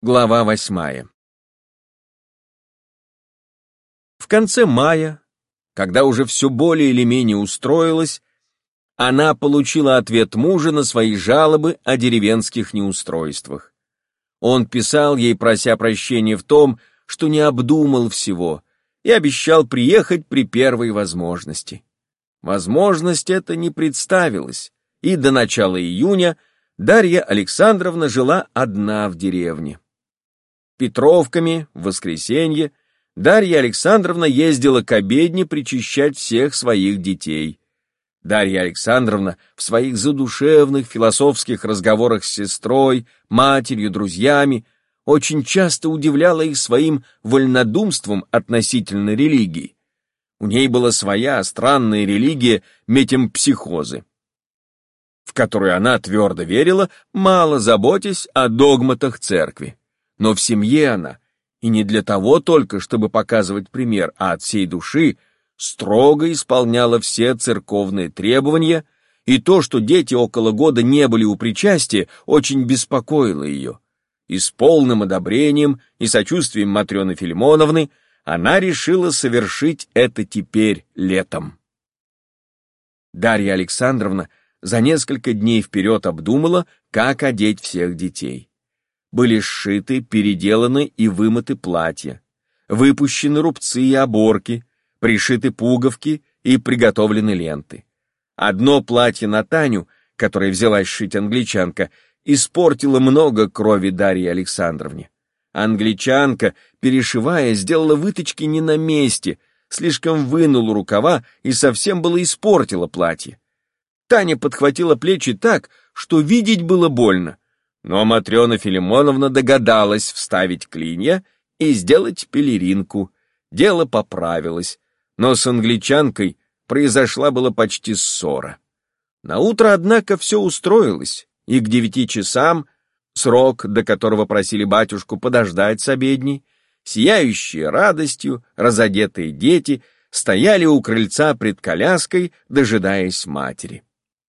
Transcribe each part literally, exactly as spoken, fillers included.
Глава восьмая. В конце мая, когда уже все более или менее устроилось, она получила ответ мужа на свои жалобы о деревенских неустройствах. Он писал ей, прося прощения в том, что не обдумал всего, и обещал приехать при первой возможности. Возможность эта не представилась, и до начала июня Дарья Александровна жила одна в деревне. Петровками в воскресенье Дарья Александровна ездила к обедне причащать всех своих детей. Дарья Александровна в своих задушевных философских разговорах с сестрой, матерью, друзьями очень часто удивляла их своим вольнодумством относительно религии. У ней была своя странная религия метемпсихозы, в которую она твердо верила, мало заботясь о догматах церкви. Но в семье она, и не для того только, чтобы показывать пример, а от всей души, строго исполняла все церковные требования, и то, что дети около года не были у причастия, очень беспокоило ее. И с полным одобрением и сочувствием Матрёны Филимоновны она решила совершить это теперь летом. Дарья Александровна за несколько дней вперед обдумала, как одеть всех детей. Были сшиты, переделаны и вымыты платья, выпущены рубцы и оборки, пришиты пуговки и приготовлены ленты. Одно платье на Таню, которое взялась шить англичанка, испортило много крови Дарье Александровне. Англичанка, перешивая, сделала выточки не на месте, слишком вынула рукава и совсем было испортила платье. Таня подхватила плечи так, что видеть было больно. Но Матрёна Филимоновна догадалась вставить клинья и сделать пелеринку. Дело поправилось, но с англичанкой произошла была почти ссора. Наутро, однако, все устроилось, и к девяти часам, срок, до которого просили батюшку подождать с обедней, сияющие радостью, разодетые дети стояли у крыльца пред коляской, дожидаясь матери.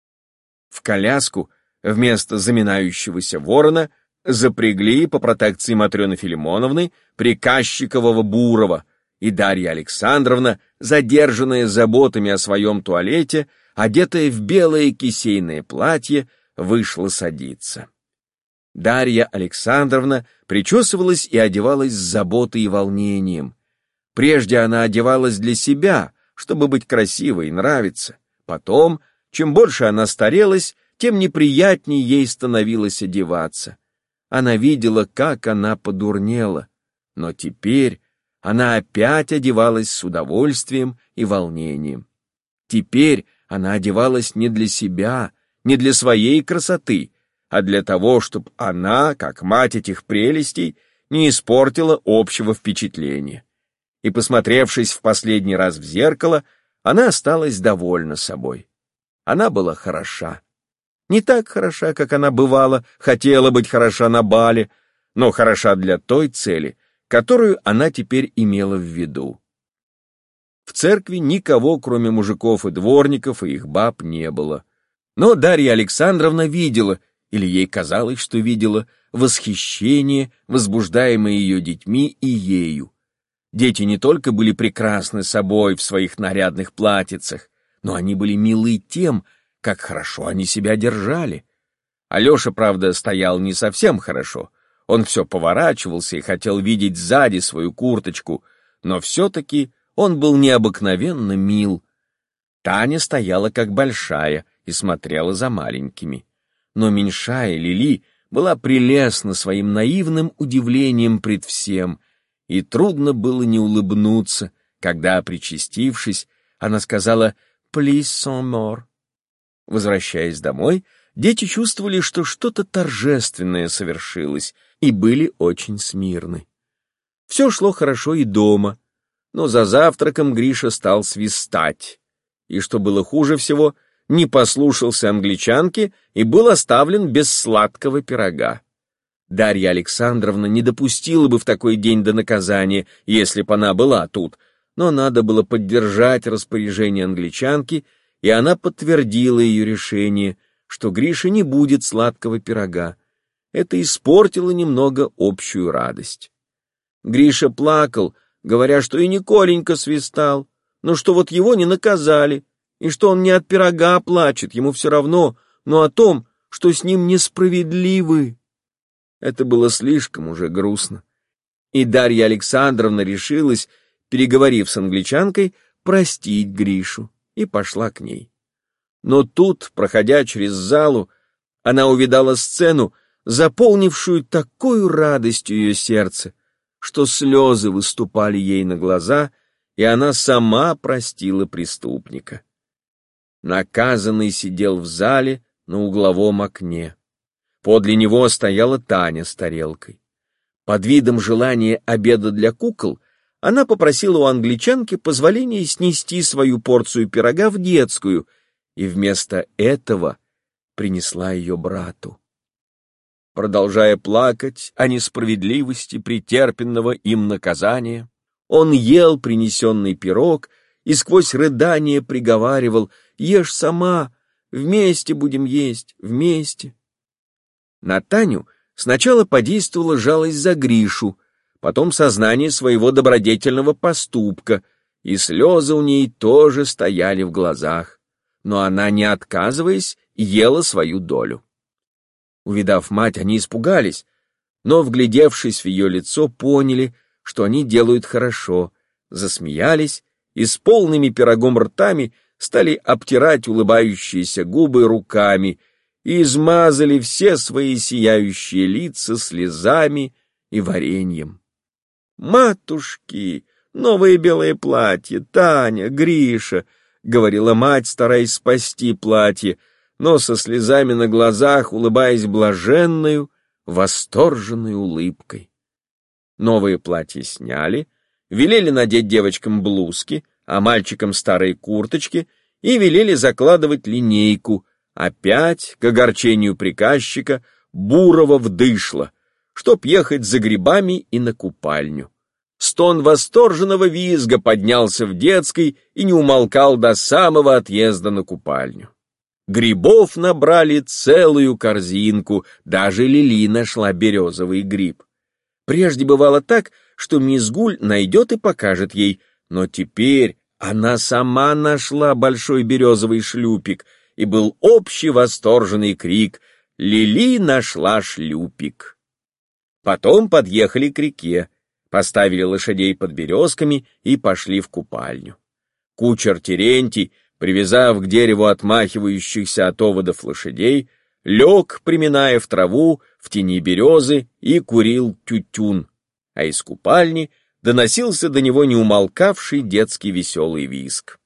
В коляску вместо заминающегося ворона запрягли по протекции Матрёны Филимоновны приказчикового Бурова, и Дарья Александровна, задержанная заботами о своем туалете, одетая в белое кисейное платье, вышла садиться. Дарья Александровна причесывалась и одевалась с заботой и волнением. Прежде она одевалась для себя, чтобы быть красивой и нравиться. Потом, чем больше она старелась, тем неприятнее ей становилось одеваться. Она видела, как она подурнела, но теперь она опять одевалась с удовольствием и волнением. Теперь она одевалась не для себя, не для своей красоты, а для того, чтобы она, как мать этих прелестей, не испортила общего впечатления. И, посмотревшись в последний раз в зеркало, она осталась довольна собой. Она была хороша. Не так хороша, как она бывала, хотела быть хороша на бале, но хороша для той цели, которую она теперь имела в виду. В церкви никого, кроме мужиков и дворников, и их баб, не было. Но Дарья Александровна видела, или ей казалось, что видела, восхищение, возбуждаемое ее детьми и ею. Дети не только были прекрасны собой в своих нарядных платьицах, но они были милы тем, как хорошо они себя держали. Алеша, правда, стоял не совсем хорошо. Он все поворачивался и хотел видеть сзади свою курточку, но все-таки он был необыкновенно мил. Таня стояла как большая и смотрела за маленькими. Но меньшая Лили была прелестна своим наивным удивлением пред всем, и трудно было не улыбнуться, когда, причастившись, она сказала «Please some more». Возвращаясь домой, дети чувствовали, что что-то торжественное совершилось, и были очень смирны. Все шло хорошо и дома, но за завтраком Гриша стал свистать, и, что было хуже всего, не послушался англичанки и был оставлен без сладкого пирога. Дарья Александровна не допустила бы в такой день до наказания, если б она была тут, но надо было поддержать распоряжение англичанки, и она подтвердила ее решение, что Грише не будет сладкого пирога. Это испортило немного общую радость. Гриша плакал, говоря, что и Николенька свистал, но что вот его не наказали, и что он не от пирога плачет, ему все равно, но о том, что с ним несправедливы. Это было слишком уже грустно. И Дарья Александровна решилась, переговорив с англичанкой, простить Гришу, и пошла к ней. Но тут, проходя через залу, она увидала сцену, заполнившую такою радостью ее сердце, что слезы выступали ей на глаза, и она сама простила преступника. Наказанный сидел в зале на угловом окне. Подле него стояла Таня с тарелкой. Под видом желания обеда для кукол она попросила у англичанки позволения снести свою порцию пирога в детскую, и вместо этого принесла ее брату. Продолжая плакать о несправедливости претерпенного им наказания, он ел принесенный пирог и сквозь рыдание приговаривал: «Ешь сама, вместе будем есть, вместе». На Таню сначала подействовала жалость за Гришу, потом сознание своего добродетельного поступка, и слезы у ней тоже стояли в глазах, но она, не отказываясь, ела свою долю. Увидав мать, они испугались, но, вглядевшись в ее лицо, поняли, что они делают хорошо, засмеялись и с полными пирогом ртами стали обтирать улыбающиеся губы руками и измазали все свои сияющие лица слезами и вареньем. «Матушки, новое белое платье, Таня, Гриша», — говорила мать, стараясь спасти платье, но со слезами на глазах, улыбаясь блаженною, восторженной улыбкой. Новые платья сняли, велели надеть девочкам блузки, а мальчикам старые курточки, и велели закладывать линейку, опять, к огорчению приказчика, Бурова вдышло, чтоб ехать за грибами и на купальню. Стон восторженного визга поднялся в детской и не умолкал до самого отъезда на купальню. Грибов набрали целую корзинку, даже Лили нашла березовый гриб. Прежде бывало так, что мисс Гуль найдет и покажет ей, но теперь она сама нашла большой березовый шлюпик, и был общий восторженный крик: «Лили нашла шлюпик!». Потом подъехали к реке, поставили лошадей под березками и пошли в купальню. Кучер Терентий, привязав к дереву отмахивающихся от оводов лошадей, лег, приминая в траву, в тени березы, и курил тютюн, а из купальни доносился до него неумолкавший детский веселый визг.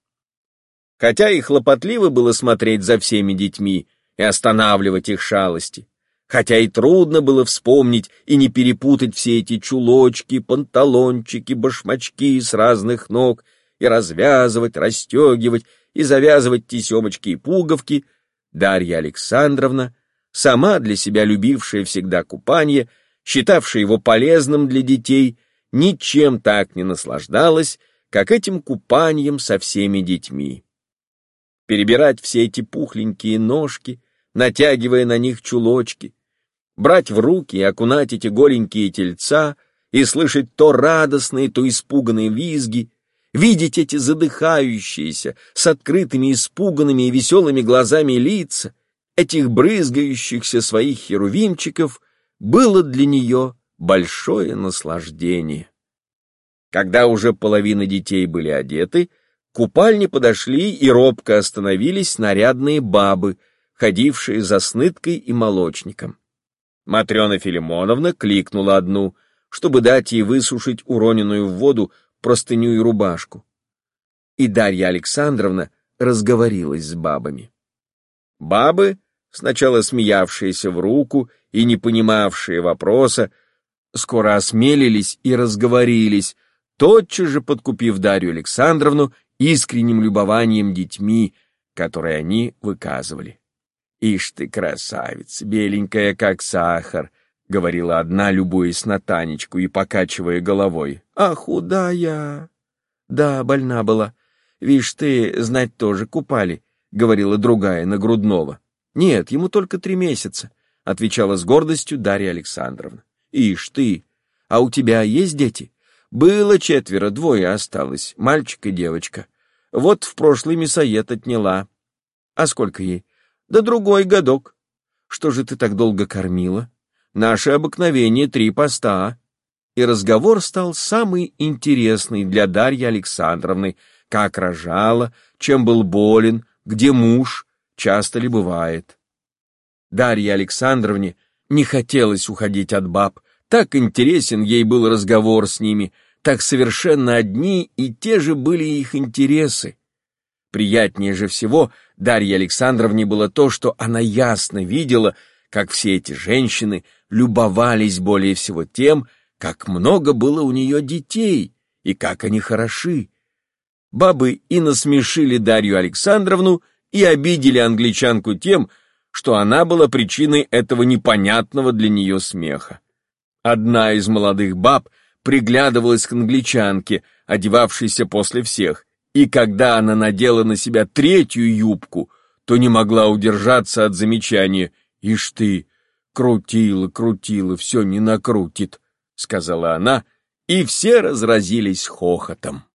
Хотя и хлопотливо было смотреть за всеми детьми и останавливать их шалости, хотя и трудно было вспомнить и не перепутать все эти чулочки, панталончики, башмачки с разных ног, и развязывать, расстегивать, и завязывать тесемочки и пуговки, Дарья Александровна, сама для себя любившая всегда купанье, считавшая его полезным для детей, ничем так не наслаждалась, как этим купаньем со всеми детьми. Перебирать все эти пухленькие ножки, натягивая на них чулочки, брать в руки и окунать эти голенькие тельца и слышать то радостные, то испуганные визги, видеть эти задыхающиеся, с открытыми, испуганными и веселыми глазами лица, этих брызгающихся своих херувимчиков, было для нее большое наслаждение. Когда уже половина детей были одеты, к купальне подошли и робко остановились нарядные бабы, ходившие за сныткой и молочником. Матрена Филимоновна кликнула одну, чтобы дать ей высушить уроненную в воду простыню и рубашку. И Дарья Александровна разговорилась с бабами. Бабы, сначала смеявшиеся в руку и не понимавшие вопроса, скоро осмелились и разговорились, тотчас же подкупив Дарью Александровну искренним любованием детьми, которые они выказывали. «Ишь ты, красавица, беленькая, как сахар», — говорила одна, любуясь на Танечку и покачивая головой. «А худая!» «Да, больна была. Вишь ты, знать тоже купали», — говорила другая на грудного. «Нет, ему только три месяца. — отвечала с гордостью Дарья Александровна. «Ишь ты! А у тебя есть дети?» «Было четверо, двое осталось, мальчик и девочка. Вот в прошлый мясоед отняла». «А сколько ей?» «Да другой годок». «Что же ты так долго кормила?» «Наше обыкновение три поста». И разговор стал самый интересный для Дарьи Александровны, как рожала, чем был болен, где муж, часто ли бывает. Дарье Александровне не хотелось уходить от баб, так интересен ей был разговор с ними, так совершенно одни и те же были их интересы. Приятнее же всего Дарье Александровне было то, что она ясно видела, как все эти женщины любовались более всего тем, как много было у нее детей и как они хороши. Бабы и насмешили Дарью Александровну, и обидели англичанку тем, что она была причиной этого непонятного для нее смеха. Одна из молодых баб приглядывалась к англичанке, одевавшейся после всех, и когда она надела на себя третью юбку, то не могла удержаться от замечания: «Ишь ты, крутила, крутила, все не накрутит», — сказала она, и все разразились хохотом.